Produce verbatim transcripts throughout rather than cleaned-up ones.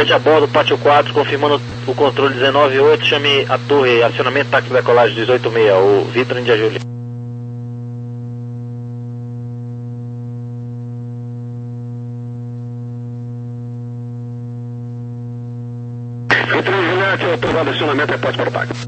Juliette a bordo, pátio quatro, confirmando o controle dezenove oito, chame a torre, acionamento táxi decolagem dezoito seis, o Vitor Índia Júlia. Vitor Juliette, autorizado acionamento, repórte para o táxi.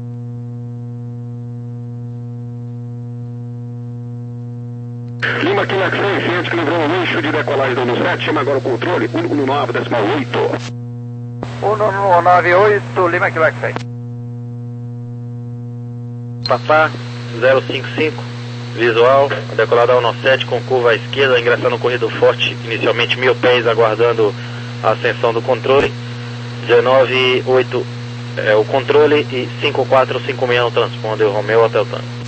Lima Quilak seis, ciente que livrou um eixo de decolagem do sete, chama agora o controle, um um nove, decimal oito. um um nove oito, Lima Quilak seis. Papá, zero cinco cinco, visual, a decolada um nove sete com curva à esquerda, ingressando no corrido forte, inicialmente mil pés, aguardando a ascensão do controle. dezenove oito é o controle e cinco quatro cinco seis no transponder, Romeu Hotel Tango.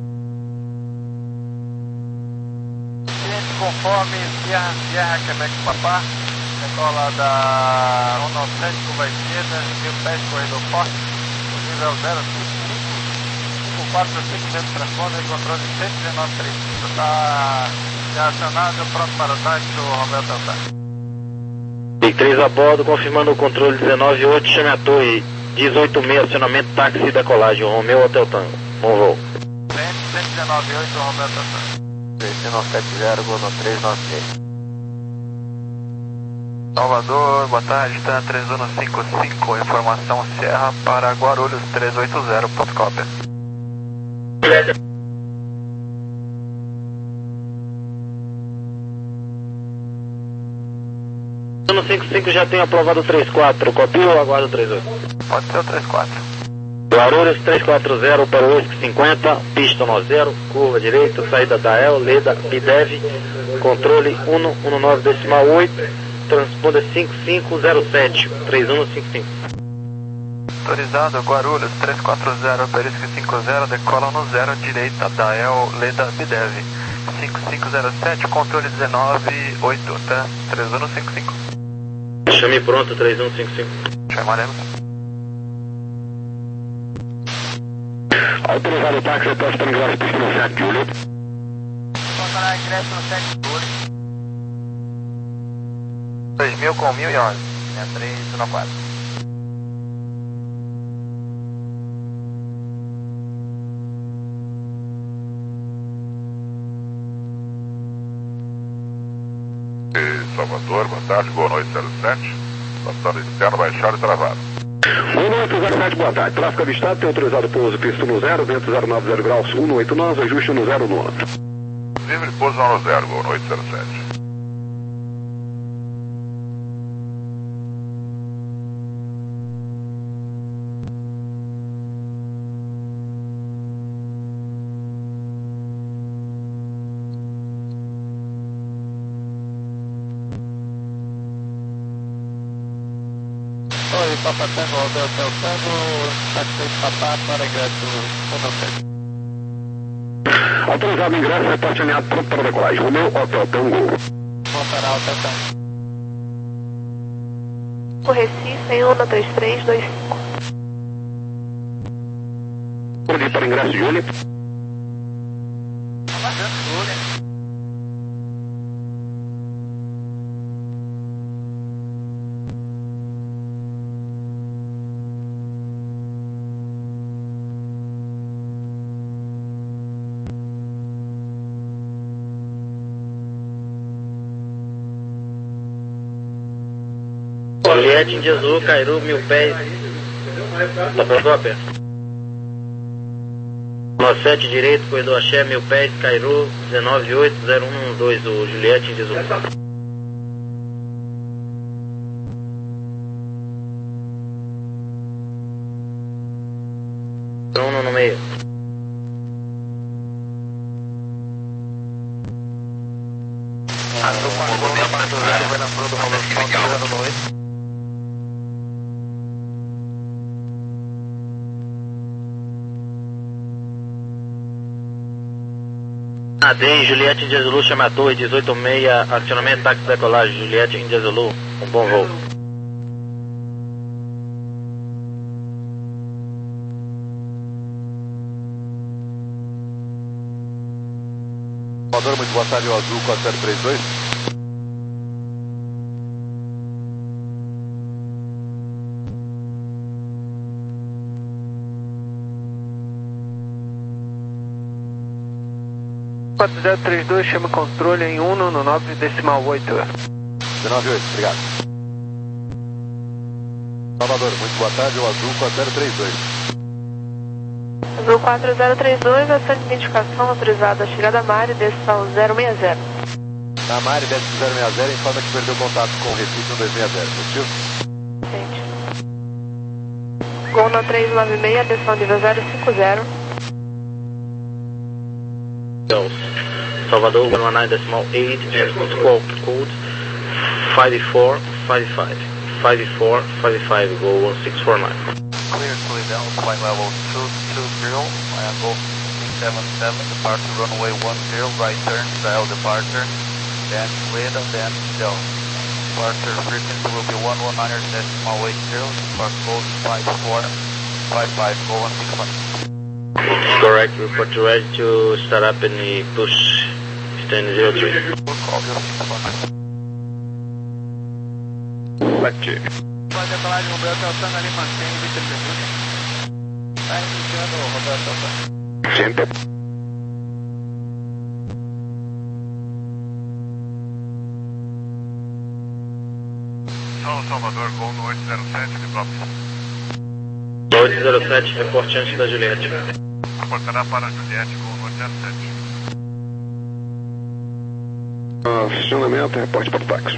Conforme Sierra, Sierra, Quebec, Papá, decola da um nove sete, curva à esquerda, mil pés, corredor forte, o nível zero cinco cinco, cinco quatro cinco dentro do transponder, controle cento e dezenove trinta e cinco, está já acionado, pronto para o táxi do Romeu Teltã. Big três a bordo, confirmando o controle dezenove oito, chame a torre dezoito seis, acionamento táxi e decolagem, Romeu Hotel Tango, bom voo. cento e dezenove oito, Romeu Teltã. três nove sete zero, Golden três nove seis. Salvador, boa tarde, está três um cinco cinco, informação Sierra para Guarulhos três oito zero, ponto cópia. No cinco cinco já tem aprovado o trinta e quatro, copia ou aguarda o trinta e oito? Pode ser o trinta e quatro. Guarulhos trezentos e quarenta para o oito cinquenta, pista nove zero, curva direita, saída da El, Leda, Bidev, controle um um nove decimal oito, transponder cinco cinco zero sete, três um cinco cinco. Autorizado, Guarulhos trezentos e quarenta, Perisco cinco zero, decola no zero, direita da El, Leda, Bidev, cinco cinco zero sete, controle dezenove oito, tá? três um cinco cinco. Chame pronto, três um cinco cinco. Chamaremos. Autorizado o táxi, repórte para ingressar pista no sete, Júlio. Encontrar ingresso no sete, Júlio. dois mil com mil e onze. É três um quatro. Salvador, boa tarde, boa noite, zero sete. Passado externo, baixado e travado. um oito zero sete, boa tarde. Tráfego avistado, tem autorizado pouso pista no zero, vento zero nove zero graus, cento e oitenta e nove, ajuste no zero nove. Livre pouso no zero, boa noite, zero sete. Oi, Papa Tango, Hotel Tango, táxi Papá para ingresso um nove sete. Autorizado o ingresso, repórte alinhado, pronto para decolagem. Romeu Hotel Tango. Montará Hotel Tango. O Recife em um três três dois cinco. Pode ir para ingresso, Júlio. Aguardando, Júlio. Juliette, Índia Azul, Cairu, Mil Pés. Tá pronto, a pé. nove sete direito, corredor Axé, Mil Pés, Cairu, dezenove oito zero um dois, o Juliette, Índia Azul. Um no meio. Azul com a bomba para do zero, vai na flor do Romeu zero dois. A D, Juliette, Índia Zulu, chama a torre, dezoito seis, acionamento, táxi decolagem, Juliette, Índia Zulu, um bom voo. Salvador, muito boa tarde, o Azul quatro zero três dois. quatro zero três dois, chama controle em um no nove decimal oito. dezenove oito, obrigado. Salvador, muito boa tarde, o Azul quatro zero três dois. Azul quatro zero três dois, essa identificação autorizada a chegada a Mari, decimal zero seis zero. Na Mari, decimal zero seis zero, informa que perdeu contato com o Recife um dois seis zero, positivo? Gente. Gol na três nove seis, decimal nível zero cinco zero. Salvador one one nine decimal eight and squawk code five four five five. five four five five, go one six four nine. Clear, clear down, flight level two two zero, and go six seven seven, departure runway one zero, right turn, Israel departure, then clear, then down. Departure frequency will be one one nine decimal eight zero, departure code five four five five, go one six one. Correct, report ready to start up in the push stand zero three. Call zero six one. Sete. Pode decolar de Roberto Altano ali, mantém Vitor Júnior. Está iniciando o Roberto Altano. Sempre. São Salvador, gol no oito zero sete, Metrópolis. oito zero sete, reporte antes da Juliette. Reportará para a Juliette, gol no oito zero sete. Acionamento, reporte para o táxi.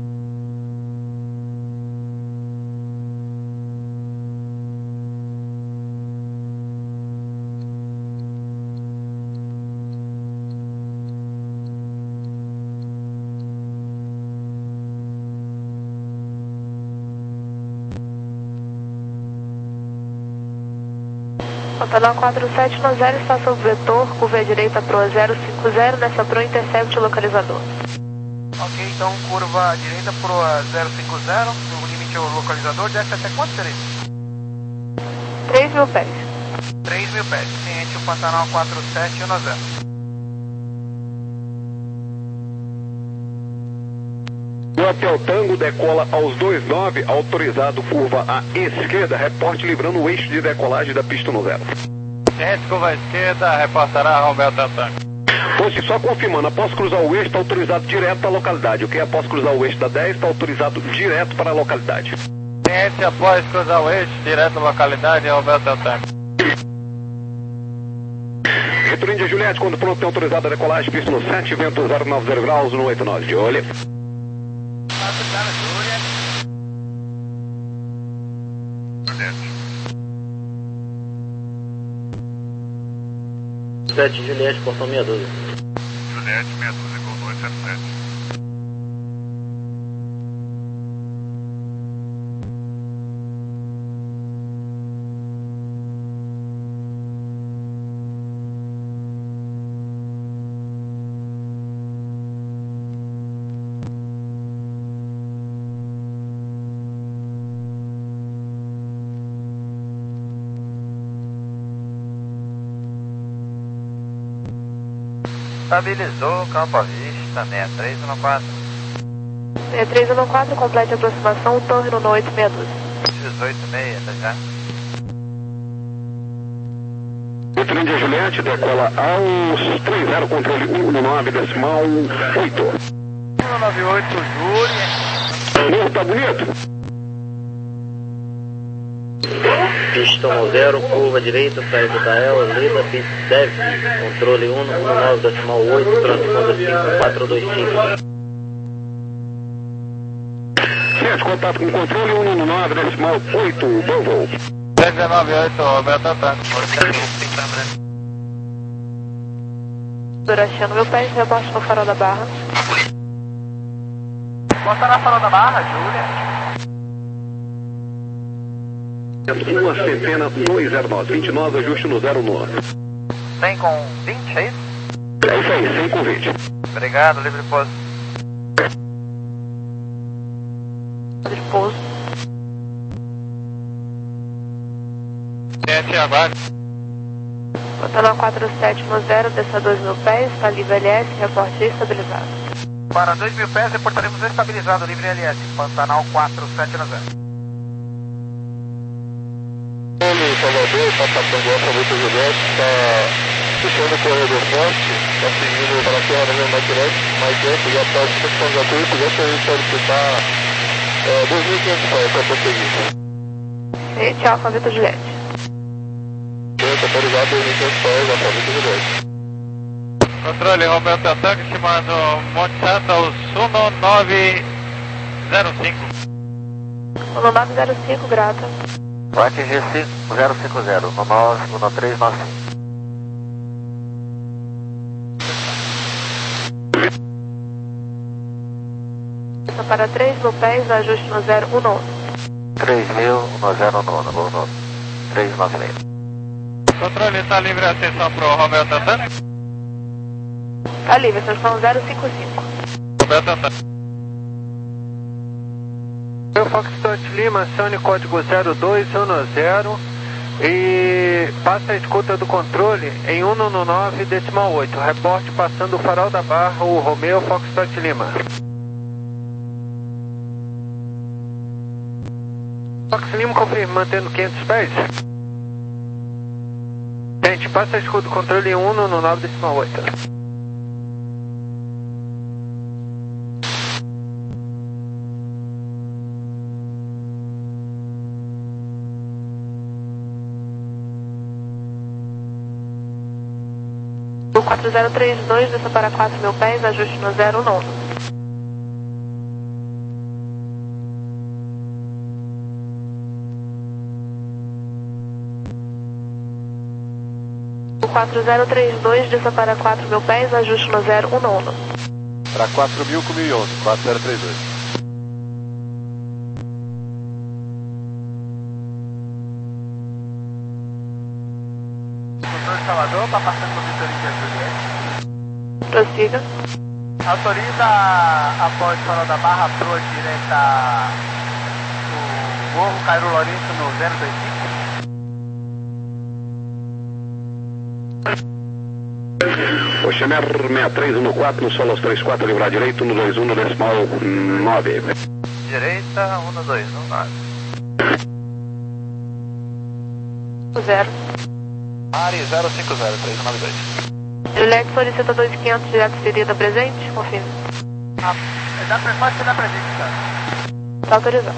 Pantanal quatro sete nove zero está sob vetor, curva à direita Proa zero cinco zero, nessa Proa intercept o localizador. Ok, então curva à direita Proa zero cinco zero, o limite é o localizador, desce até quanto seria? três mil pés. três mil pés, ciente o Pantanal quatro sete nove zero. O Hotel Tango decola aos dois nove, autorizado curva à esquerda, reporte livrando o eixo de decolagem da pista no zero. Ciente curva à esquerda, reportará Roberto Altano. Fosse só confirmando, após cruzar o eixo está autorizado direto para a localidade, ok? Após cruzar o eixo da dez está autorizado direto para a localidade. Ciente após cruzar o eixo, direto à localidade, Roberto Altano. Vitor Índia Juliette, quando pronto tem autorizado a decolagem, pista no sete, vento zero nove zero graus no oito nove, de olho. sete Juliette, portão meia dúzia. Juliette, meia dúzia, gol no oito zero sete. Estabilizou, campo à vista, sessenta e três um quatro. sessenta e três um quatro, complete a aproximação, torre no oito seis dois. dezoito seis, tá já? Vitor Índia Juliette decola aos três zero, controle um nove decimal oito. um nove oito, Júlia. Morro tá bonito? Pista um zero, curva direita, saída da El, Leda, pista dez, controle um nove decimal oito, transponder cinco quatro dois cinco. Certo, contato com controle um nove decimal oito, bom voo. dez nove oito, Roberto Altano. Durachando mil pés, reporte no farol da Barra. Conta na farol da Barra, Júlia. Sua centena dois zero nove, vinte e nove, ajuste no zero nove. cem com vinte, é isso? É isso aí, sem convite. Obrigado, livre pouso. De pouso. Ciente, aguarde. Pantanal quatro sete nove zero, desça dois mil pés, está livre L S, reporte estabilizado. Para dois mil pés, reportaremos estabilizado, livre L S, Pantanal quatro sete nove zero. Salvador, está passando essa Vitor Juliette, está puxando o corredor forte, está seguindo para a Serra da Maquinete, mais dentro, já está estação gratuito, deixa eu solicitar é, dois mil e quinhentos pés para prosseguir. Rede Alfa Vitor Juliette. Está autorizado dois mil e quinhentos pés, Alfa Vitor Juliette. Controle, Roberto Ataque, estimando Monte Santos um nove zero cinco. um nove zero cinco, grata. Vai atingir zero cinco zero, um três nove cinco. Para três mil pés, ajuste no zero um nove. três mil, no zero nove, no três nove seis. Controle, está livre a atenção para o Roberto Ataque? Está livre, atenção zero cinco cinco. Roberto Ataque. Eu Foxtrot Lima, acione código zero dois um zero e passa a escuta do controle em um nove decimal oito. Reporte passando o farol da Barra, o Romeo Foxtrot Lima. Fox Lima confirma, mantendo quinhentos pés. Gente, passa a escuta do controle em um nove decimal oito. quatro zero três dois, desça para quatro mil pés, ajuste no zero nove. quatro zero três dois, desça para quatro mil pés, ajuste no zero um nove. Para quatro mil com mil e onze, quatro zero três dois. Controle de Salvador, está passando por Vitorino Juliette. Prossiga. Autoriza após Farol da Barra para a direita do Morro Cairo Lourenço no zero dois cinco. Oxamer seis três um quatro, no solo aos trinta e quatro, livrar direito, um dois um, decimal nove. Direita, um dois um nove. Zero. Mari zero cinco zero três nove dois. Juliette solicita dois mil e quinhentos, direto ferida presente, confirme. Ah, dá pra, pode ser da presente, cara. Está autorizado.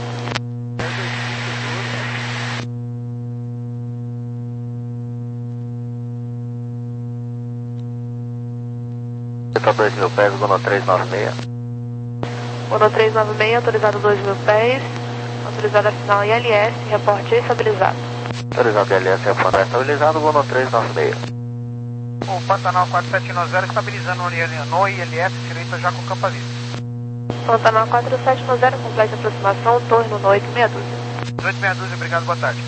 Está dois mil pés, Gono três nove seis. Gono três nove seis, autorizado dois mil pés, autorizado a final I L S, reporte estabilizado. Autorizado I L S, reporte estabilizado, Gono três nove seis. O Pantanal quatro sete nove zero estabilizando no I L S, direita já com campo vista. Pantanal quatro sete nove zero, completa aproximação, torre no oito meia dúzia. oito meia dúzia, obrigado, boa tarde.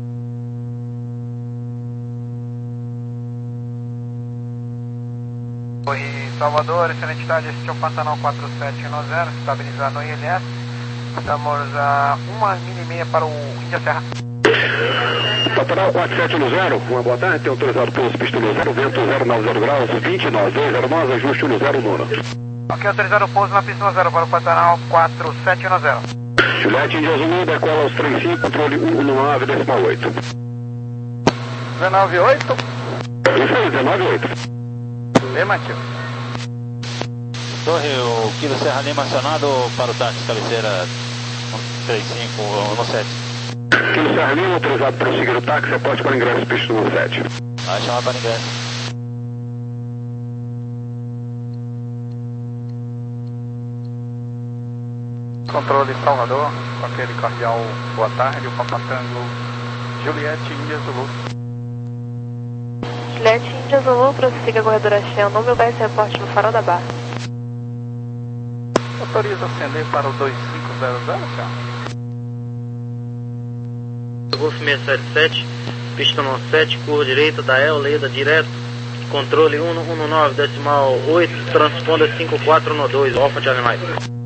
Oi, Salvador, excelente tarde, este é o Pantanal quatro sete nove zero, estabilizado no I L S. Estamos a uma milha e meia para o Índia Serra. Pantanal quatro sete um zero, uma boa tarde, tem autorizado pelos pistas no zero, vento zero nove zero graus, vinte e nove, dois zero nove, ajuste no zero nove. Ok, autorizado o pouso na pista no zero para o Pantanal quatro sete um zero. Juliette Índia Zulu, decola aos trinta e cinco, controle um nove decimal oito. dezenove oito. Isso aí, dezenove oito. Afirmativo. Torre, o Kilo Serra Lima acionado para o táxi cabeceira trinta e cinco um sete. Kilo Serra Lima, autorizado para prosseguir o táxi, reporte para ingresso pista no sete. Vai chamar para ingresso. Controle Salvador, com aquele cordial boa tarde, o Papatango Juliette Índia Zulu. Juliette Índia Zulu, prossiga a corredora Cheia, número dez, reporte no farol da Barra. Autoriza acender para o dois cinco zero zero, senhor? Golf seis sete sete, pista no sete, curva direita da El, Leda, direto, controle um nove decimal oito, transponder cinco quatro um dois, Alfa de Animais.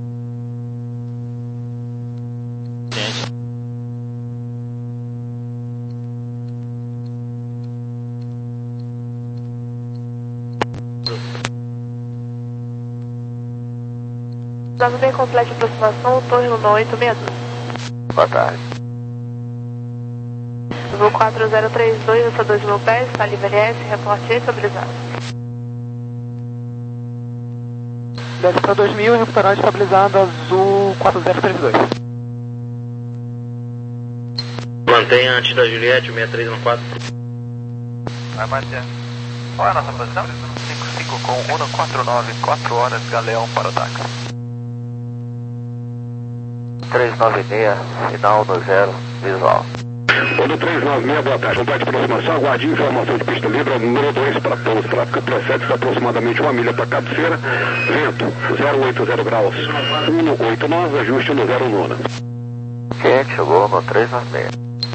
Dado bem completa aproximação, torre no oito meia dúzia. Boa tarde. Voo quatro zero três dois, alça dois mil pés, está livre L S, reporte estabilizado. Desce para dois mil, recuperar estabilizado, azul quatro zero três dois. Mantenha antes da Juliette, o seis três um quatro. Vai manter. Qual é a nossa posição? cinco cinco com um quatro nove, quatro horas, Galeão para o táxi. três nove seis, sinal no zero, visual. Ono três nove seis, boa tarde. Complete aproximação, aguarde informação de pista livre, número dois para pouso. Tráfego procede aproximadamente uma milha para cabeceira. Vento, zero oito zero graus, um oito nove, ajuste no zero nove. Quente, chegou no três nove seis.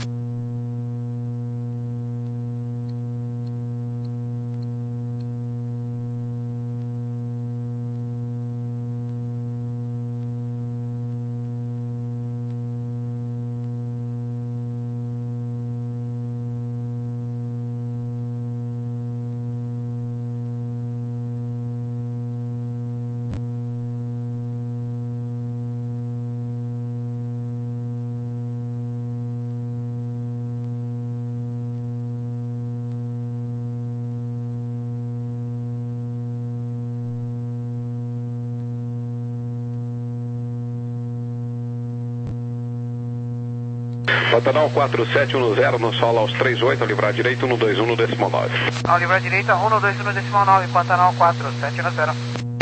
Pantanal quatro sete um zero, no solo aos três oito, a livrar direito, um dois um no decimal nove. Ao livrar direita, um dois um no decimal nove, Pantanal quatro sete um zero.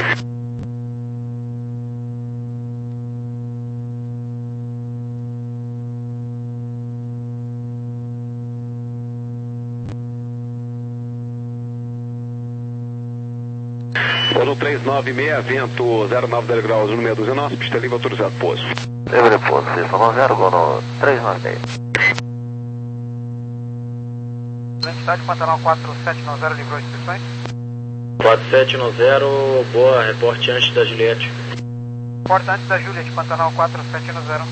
Ono três nove seis, vento zero nove zero graus, no seis um nove, pista livre, autorizado pouso. Livre pouso, cinco zero, gol no três nove seis. Identidade Pantanal quatro sete um zero, livrou inscrições. quatro sete um zero, boa, reporte antes da Juliette. Porta antes da Juliette, Pantanal quatro sete um zero.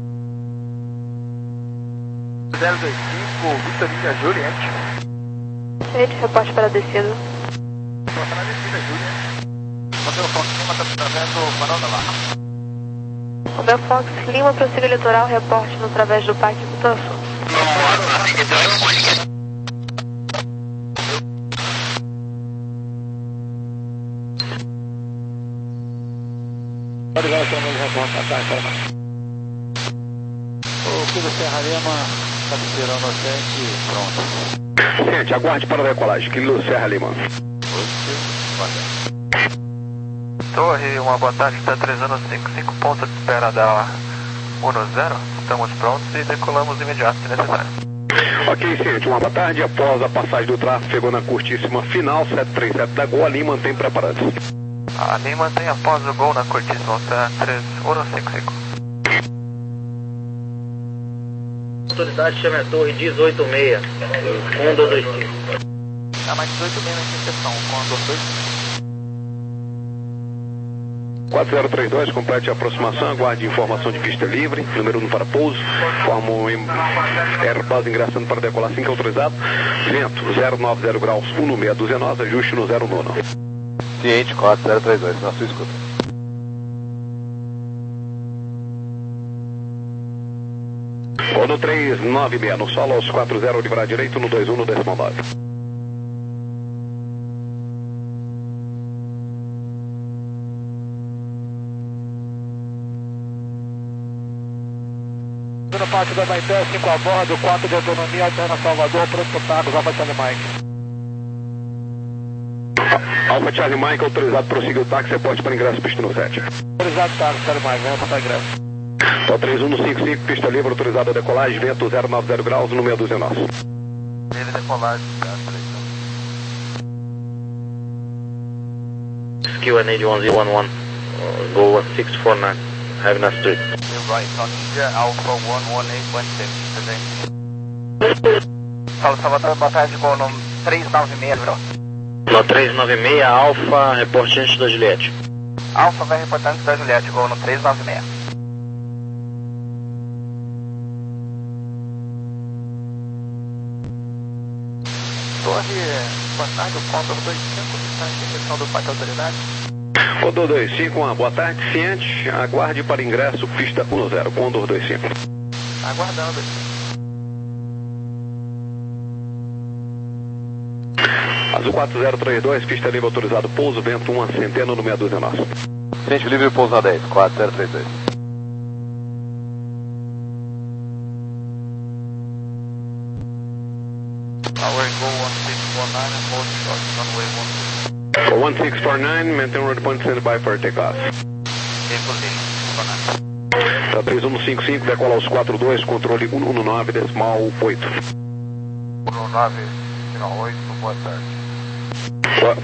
zero dois cinco, Vitorina Juliette. Gente, reporte para a descida. Porta na descida, Juliette. Hotel Fox Lima, está através do Farol da Barra. Hotel Fox Lima, prossiga litoral, reporte no através do Parque Cutançu. Pode ver o seu novo reporte, tá, tá. O Kilo Serra Lima, cabeceira no sete, pronto. Gente, aguarde para a decolagem, Kilo Serra Lima. Torre, uma boa tarde, está três anos cinco cinco, ponto de espera da um zero. Estamos prontos e decolamos imediato se necessário. Ok, gente, uma boa tarde. Após a passagem do tráfego, chegou na curtíssima final, sete três sete da Gol, ali mantém preparados. Ali mantém após o gol na curtíssima, está três um cinco cinco. Autoridade chama a torre dezoito seis, Condor dois cinco. Tá mais dezoito seis na interseção, Condor dois cinco. quatro zero três dois, complete a aproximação, aguarde informação de pista livre, número um para pouso, forma um Airbus ingressando para decolar cinco autorizado, vento zero nove zero graus, um no seis um nove, ajuste no zero nove. Ciente quatro zero três dois, na sua escuta. Ono três nove seis, no solo aos quatro zero, livrar direito, no dois um no decimal nove. Na parte da Baité, cinco a bordo, quatro de autonomia, Alterna Salvador, pronto para Tacos, Alfa Charlie Mike. Alfa Charlie Mike, autorizado, prossiga o táxi, reporte para ingresso, pista no sete. Autorizado, Tacos, Charlie Mike, vamos para ingresso. Só três um no cinco cinco, pista livre, autorizada a decolagem, vento zero nove zero graus, no seis um nove. Livre decolagem, tá? Q N A one zero one one, uh, go one six four nine, have a nice trip. Right, on India, Alpha one one eight one six, today. Fala, Salvador, boa tarde, gol no três nove seis, bro. No três nove seis, Alfa, reporte antes da Juliette. Alfa vai reportar antes da Juliette, gol no três nove seis. Torre, boa tarde, o Condor dois cinco, está em direção do Parque Autoridade. Condor dois cinco, uma boa tarde, ciente, aguarde para ingresso, pista um zero, Condor dois cinco. Aguardando. Azul quatro zero três dois, pista livre autorizado, pouso, vento uma centena no meia dúzia nosso. Frente livre, pouso na dez, quatro zero três dois. Runway go one six four nine and hold short, runway one six. For one six four nine, maintain road point, stand by for takeoff. Tá três um cinco cinco, decola aos quatro dois, controle um um nove, decimal oito. um nove, final oito, boa tarde. Boa.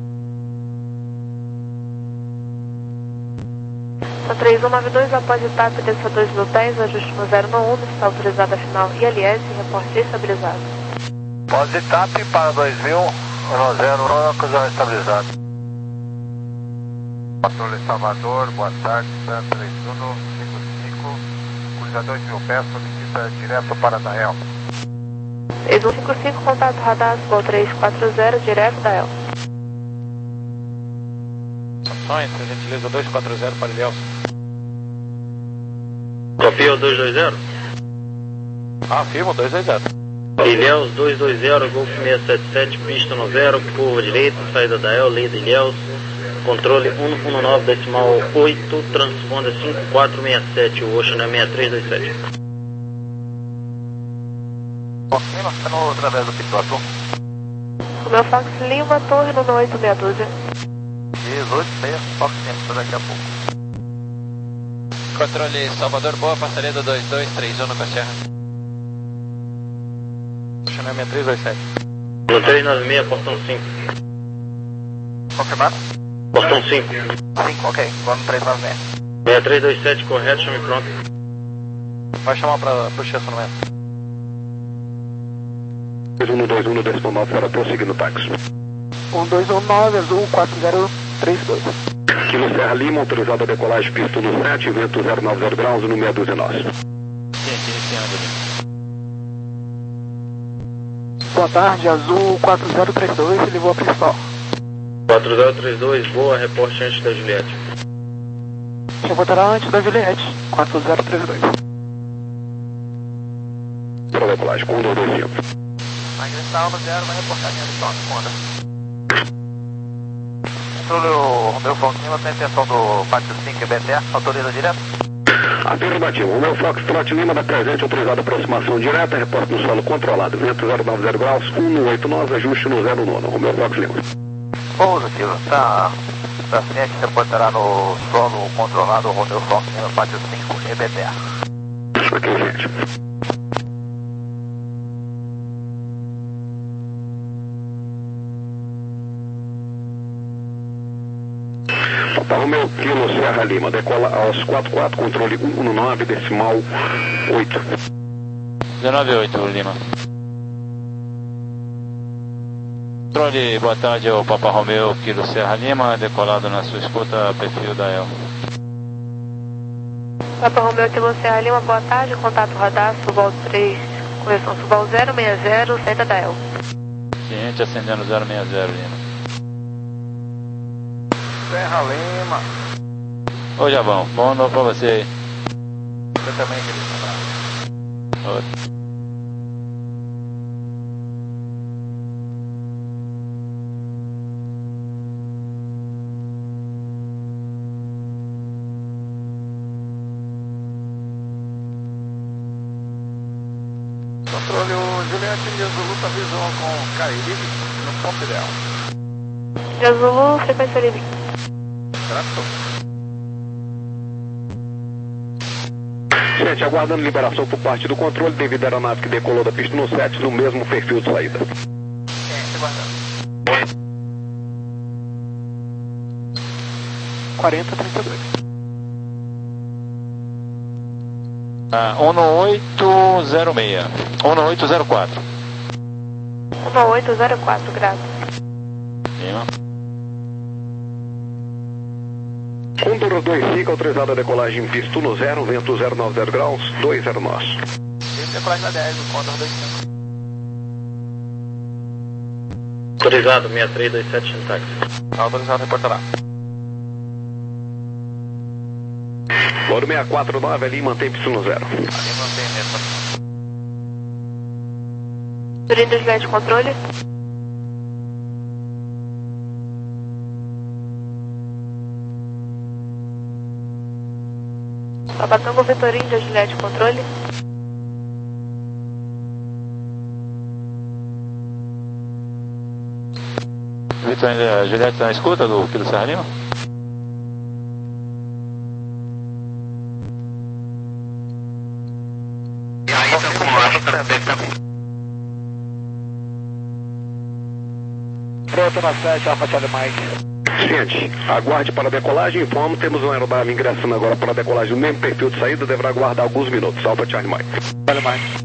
três um nove dois, após etapa, desça dois mil dez, ajuste no zero no um, está autorizada final I L S, reporte estabilizado. Após etapa, para dois mil, no zero, no estabilizado. Patrulha Salvador, boa tarde, três um cinco cinco, cruzador de mil pés, solicita direto para Dael. três um cinco cinco, contato radar, Gol três quatro zero, direto Dael. Ações, por gentileza, dois quatro zero para Ilhéus. Copia o dois dois zero. Ah, firma, dois dois zero. Ilhéus dois dois zero, Golf seis sete sete, pista no zero, curva direita, saída da El, lida Ilhéus, controle um um nove, decimal oito, transponder cinco quatro seis sete, o Ocean é seis três dois sete. Confirma, está no através do piloto. O meu Fox Lima, torre no oito meia dúzia. dezoito, meia, Fox Lima, daqui a pouco. Controle Salvador, boa, passaria do dois dois três um no Serra. Ocean é seis três dois sete. No três nove seis, portão cinco. Confirmado? Portão cinco. cinco, ok, vamos três nove seis. seis três dois sete, correto, chame pronto. Vai chamar para o estacionamento. dois um dois um, decimal nove, para prosseguir no táxi. um dois um nove, azul quatro zero três dois. Kilo Serra Lima, autorizado a decolagem, pista no sete, vento zero nove zero graus, no meia dúzia nosso. Sim, iniciando ali. Boa tarde, azul quatro zero três dois, ele voa principal. quatro zero três dois, boa, reporte antes da Juliette. Reportará antes da Juliette, quatro zero três dois. Para decolagem, com dois dois cinco. Vai ingressar no zero, vai reportar minha lição de conta. Controle o Romeu Fox Lima, tem intenção do pátio cinco e B T A, autoriza direto? Afirmativo, o meu Fox Trot Lima da presente, autorizada aproximação direta, reporte no solo controlado, vento zero nove zero graus, um oito nove, ajuste no zero nove, o meu Fox Lima. Positivo, tá. Da frente reportará no solo controlado o Romeu Fox Lima, pátio cinco e B T A. Ok, gente. Tá, o meu Kilo Serra Lima, decola aos quatro quatro, controle um um nove, decimal oito. dezenove oito, Lima. Controle, boa tarde, o Papa Romeu, Kilo Serra Lima, decolado na sua escuta, perfil da El. Papa Romeu, Kilo Serra Lima, boa tarde, contato radar, Subal três, correção Subal zero seis zero, saída da El. Cliente acendendo zero seis zero, Lima. Serra Lima. Ô Javão, bom novo pra você aí. Você também, querido. Oi. Controle o Juliette e Zulu, tá visão com Caribe no ponto ideal. Zulu, frequência livre. Gente, aguardando liberação por parte do controle devido à aeronave que decolou da pista no sete no mesmo perfil de saída. Gente, aguardando. quarenta trinta e dois. Ah, um oito zero seis. um oito zero quatro. um oito zero quatro, graças. Lima. Condor dois cinco, autorizado a decolagem visto no zero, vento zero nove zero graus, dois zero nosso. Decolagem da dez, o Condor dois cinco. Autorizado, seis três dois sete no táxi. Autorizado, reportará. Loro seis quatro nove, ali mantém pista no zero. Ali mantém mesmo. Turim dos Juliette, controle. Papa Tango Vitor Índia, Juliette, controle. Vitor Índia, Juliette na escuta do Kilo Serra Lima? Pronto, na sete, Alfa Charlie Mike. Gente, aguarde para a decolagem. Informo, temos uma aeronave ingressando agora para a decolagem no mesmo perfil de saída. Deverá aguardar alguns minutos. Alfa Charlie Mike. Charlie Mike.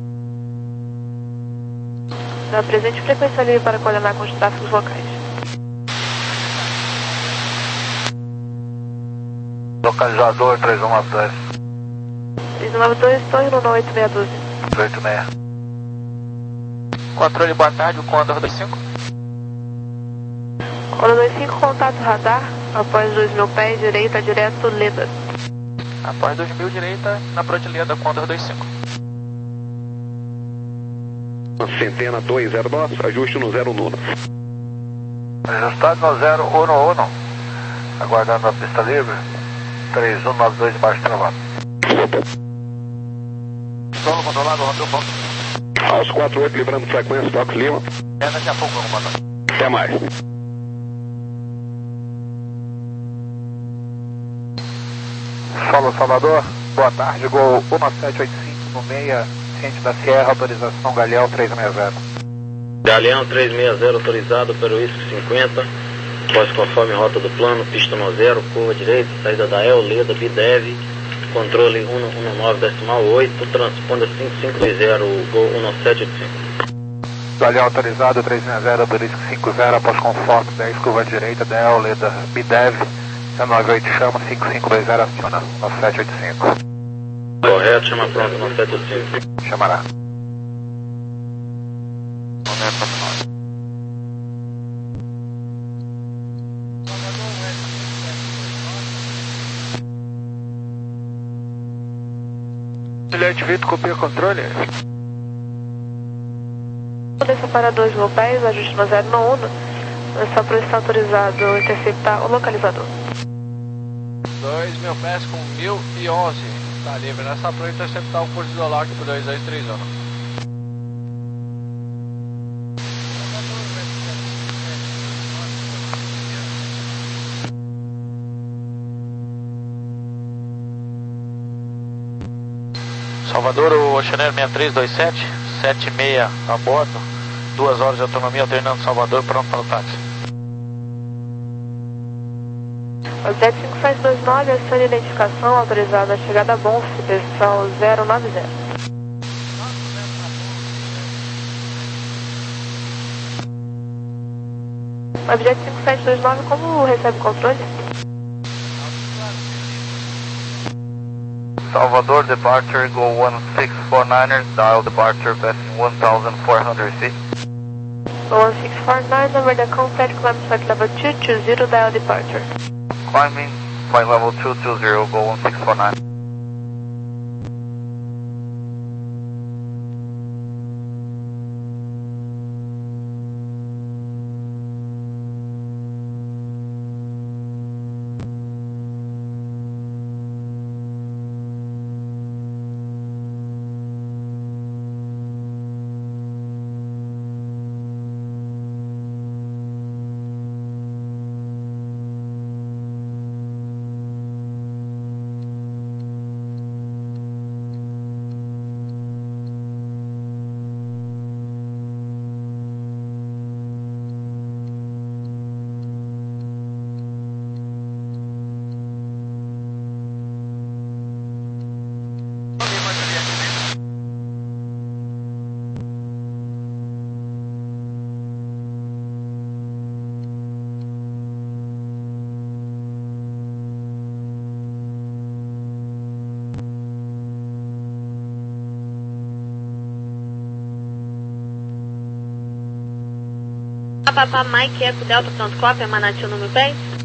Da presente frequência livre para coordenar com os tráfegos locais. Localizador três um nove dois. três um nove dois, Torre no oito seis doze. oito seis. Controle, boa tarde, o Condor dois cinco. Condor dois cinco, contato radar, após dois mil pés, direita, direto, Leda. Após dois mil, direita, na Brotileda, Condor dois cinco. Centena dois zero nove, ajuste no zero um. Ajustado no zero um um. Aguardando a pista livre. três um nove dois, baixo travado. Solo controlado, rompeu o ponto. Aos quatro oito, livrando frequência, Fox Lima. É, daqui a pouco, comandante. Até mais. Solo Salvador, boa tarde, Gol um nove sete oito cinco no meia, ciente da Sierra, autorização Galeão três seis zero. Galeão três seis zero autorizado pelo I S C cinquenta, pós conforme rota do plano, pista no zero, curva direita, saída da El, Leda, Bidev, controle cento e dezesseis decimal oito, transponder cinco cinco dois zero, Gol um nove sete oito cinco. Galeão autorizado três seis zero, pelo I S C cinquenta, pós conforme dez, curva direita, da El, Leda, Bidev, nove oito chama, cinco cinco dois zero, aciona, nove sete oito cinco. Correto, chama pronto, nove sete oito cinco. Chamará. Juliette Vitor, copia controle. Desça para dois mil pés, ajuste no zero um um. Só para estar autorizado interceptar o localizador. dois mil pés com mil e onze. Está livre nessa para interceptar o curso do Lock por dois dois três um. Salvador, o Oceaneiro seis três dois sete, sete seis a bordo, duas horas de autonomia, alternando Salvador, pronto para o táxi. O sete cinco sete dois nove, acione identificação, autorizada a chegada a Bonf, pessoal zero nove zero. O Jet cinco sete dois nove, como recebe o controle? Salvador, departure, go one six four niner, dial departure, passing one thousand four hundred feet. Go one six four nine, number the contact, climb flight level two two zero, dial departure. Climbing, flight level two two zero, go one six four nine. Papa Mike Eco Delta, pronto, cópia, Manati, número dez.